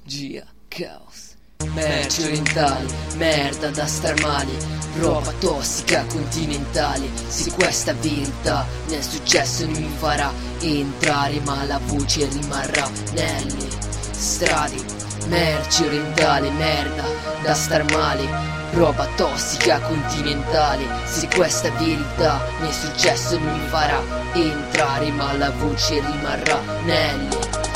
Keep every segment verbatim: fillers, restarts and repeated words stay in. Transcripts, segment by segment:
Gia, caos. Merci orientali, merda da star male, roba tossica continentale. Se questa verità nel successo non mi farà entrare, ma la voce rimarrà nelle strade. Merci orientale, merda da star male, roba tossica continentale. Se questa verità nel successo non mi farà entrare, ma la voce rimarrà nelle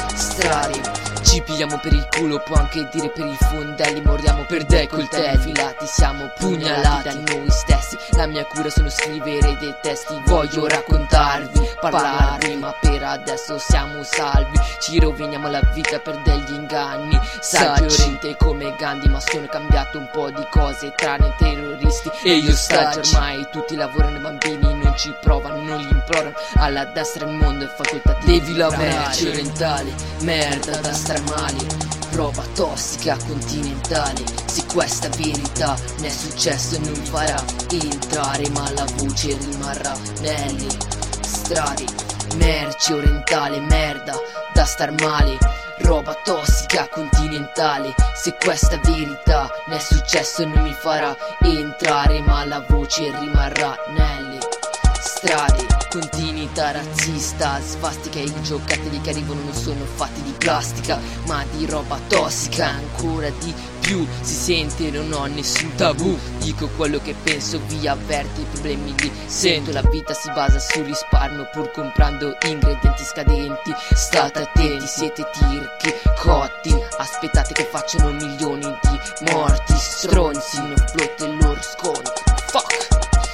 strade. Ci pigliamo per il culo, può anche dire per i fondelli. Moriamo per dei coltelli filati, siamo pugnalati da noi stessi. La mia cura sono scrivere dei testi. Voglio raccontarvi, parlarvi, ma per adesso siamo salvi. Ci roviniamo la vita per degli inganni. Saggio come Gandhi, ma sono cambiato un po' di cose tranne terroristi e io stagio. Ormai tutti lavorano, i bambini non ci provano, non li implorano. Alla destra il mondo è facoltativo. Levi la merci orientale, merda da star male, roba tossica continentale. Se questa verità nel successo non mi farà entrare, ma la voce rimarrà nelle strade. Merci orientale, merda da star male, roba tossica continentale. Se questa verità nel successo non mi farà entrare, ma la voce rimarrà nelle strade. Continuità razzista, svastica, e i giocattoli che arrivano non sono fatti di plastica, ma di roba tossica. Ancora di più si sente, non ho nessun tabù. Dico quello che penso, vi avverto i problemi li sento. La vita si basa sul risparmio pur comprando ingredienti scadenti. State attenti, siete tirchi cotti, aspettate che facciano milioni di morti. Stronzi, non flotte il loro sconto. Fuck.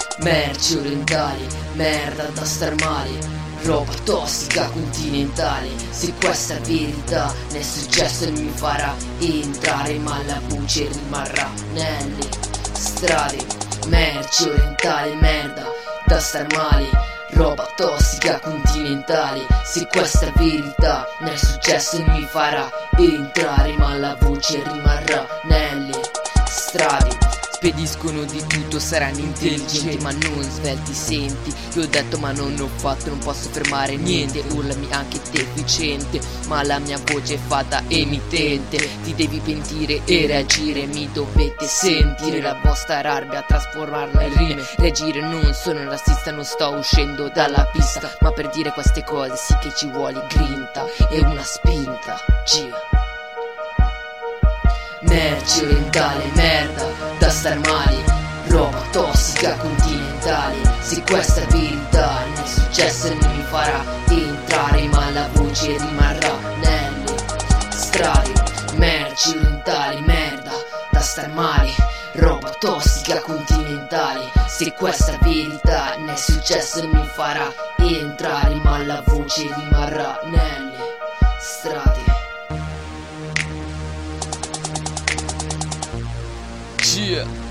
Merci orientale, merda da star male, roba tossica continentale. Se questa verità nel successo non mi farà entrare, ma la voce rimarrà nelle strade. Merci orientale, merda da star male, roba tossica continentale. Se questa verità nel successo non mi farà entrare, ma la voce rimarrà nelle strade. Spediscono di tutto, saranno intelligenti ma non svelti, senti. Io ho detto ma non ho fatto, non posso fermare niente. Urlami anche deficiente, ma la mia voce è fatta emittente. Ti devi pentire e reagire, mi dovete sentire. La vostra rabbia trasformarla in rime. Reagire, non sono razzista, non sto uscendo dalla pista, ma per dire queste cose sì che ci vuole grinta e una spinta. Gia. Merci orientale, merda da star male, roba tossica continentale. Se questa verità nel successo non mi farà entrare, ma la voce rimarrà nelle strade. Merci orientale, merda da star male, roba tossica continentale. Se questa verità nel successo non mi farà entrare, ma la voce rimarrà nelle strade. Yeah.